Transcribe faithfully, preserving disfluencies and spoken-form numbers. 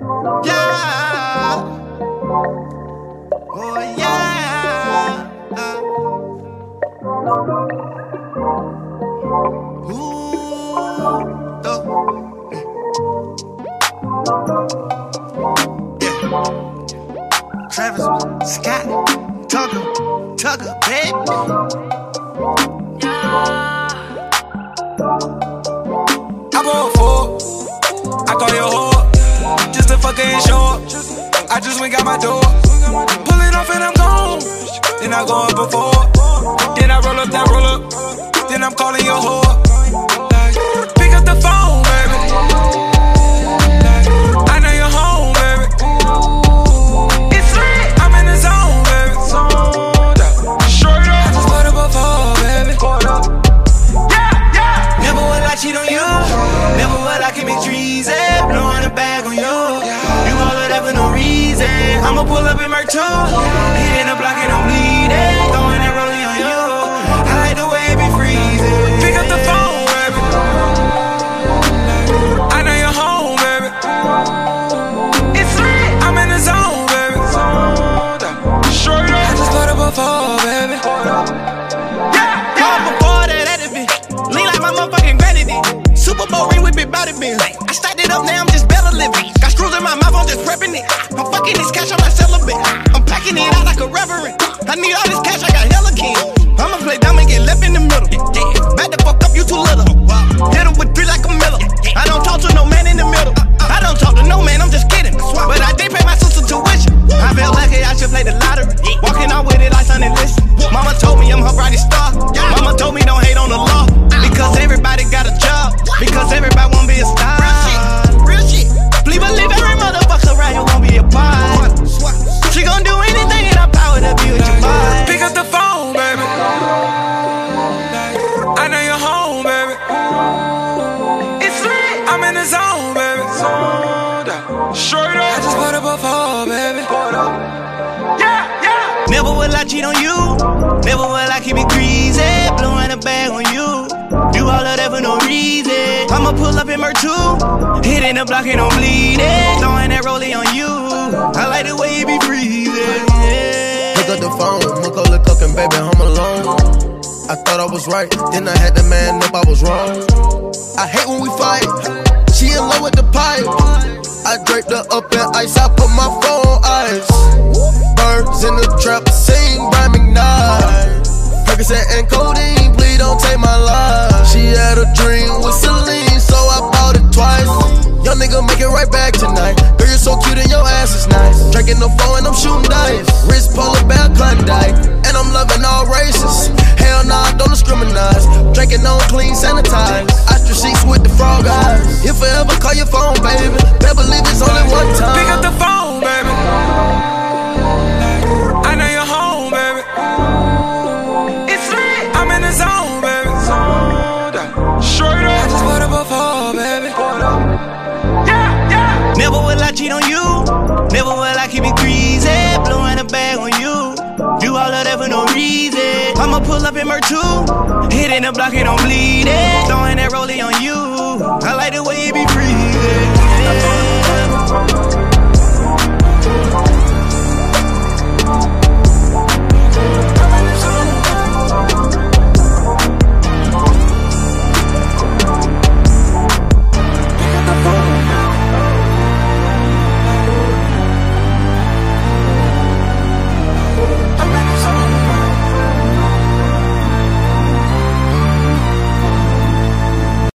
Yeah. Oh yeah. Ooh. Oh. Yeah. Travis Scott, Tucker, Tucker, baby. I bought four, I call your whore, just to fuck her and show up. I just went got my door, pull it off and I'm gone. Then I go up before, then I roll up that roll up, then I'm calling your whore. Like, pick up the phone, baby. I know you're home, baby. It's lit, I'm in the zone, baby. Straight up, I just bought it before, baby. Yeah, yeah. Never will I cheat on you. Never will I keep me treason. Blowing a bag on you. You all of that for no reason. I'ma pull up in Merc two, hitting the block and I'm bleeding. Throwing that rolling on you. I like the way it be freezing. Pick up the phone, baby. I know you're home, baby. It's lit, I'm in the zone, baby. Straight up, I just bought it before, baby. Yeah, yeah. Before that, that it be lean like my motherfucking granny did. Super Bowl ring with big body bins. I stacked it up, now I'm just better living. Got screws in my mouth, I'm just prepping it. I'm fucking this cash, I'm not celibate. I'm packing it out like a reverend. I need all this cash, I got hella king. I'ma play dumb and get left in the middle. Back the fuck up, you too little. Hit him with three like a Miller. I don't talk to no man in the middle. I don't talk to no man, I'm just kidding. But I did pay my sister tuition. I felt lucky, I should play the lottery. Walking out with it like Sunday list. Mama told me I'm her brightest star. Mama told me don't hate on the law. Because everybody got a job. Because everybody won't be a star. Real shit, real shit. Please believe every motherfucker right here won't be a part. She gon' do anything in her power to be with your vibe. Pick up the phone, baby. I know you're home, baby. It's lit, I'm in the zone, baby. Straight up, I just bought it before, baby. Yeah, yeah. Never will I cheat on you. Never will I keep it greasy. Blowing a bag on you. Do all of that for no reason. I'ma pull up in Merc two, hitting the block and I'm bleeding. Throwing that rollie on you. I like the way you be freezing. Yeah. Pick up the phone, Macaulay cooking, baby, home alone. I thought I was right, then I had to man up, I was wrong. I hate when we fight. She in love with the pipe. I draped her up in ice, I put my phone on ice. Birds in the trap, sing by McKnight. Percocet and codeine, please don't take my life. She had a dream with Celine, so I bought it twice. Young nigga, make it right back tonight. Girl, you're so cute and your ass is nice. Drinking the phone and I'm shooting dice. Wrist polar bear Klondike, and I'm loving all races. Hell nah, don't discriminate. Drinking on clean, sanitized. Ostrich sheets with the frog eyes. If I ever call your phone, baby, better believe it's only one time. Pick up the phone, baby. I know you're home, baby. It's lit, I'm in the zone, baby. Straight up, I just bought it before, baby. Yeah, yeah. Never will I cheat on you. Never will I keep it greasy. Blowing a bag on you. Do all of that for no reason. I'ma pull up in Merc two, hitting the block and I'm bleeding. Throwing that rollie on you. I like the way you be freezing.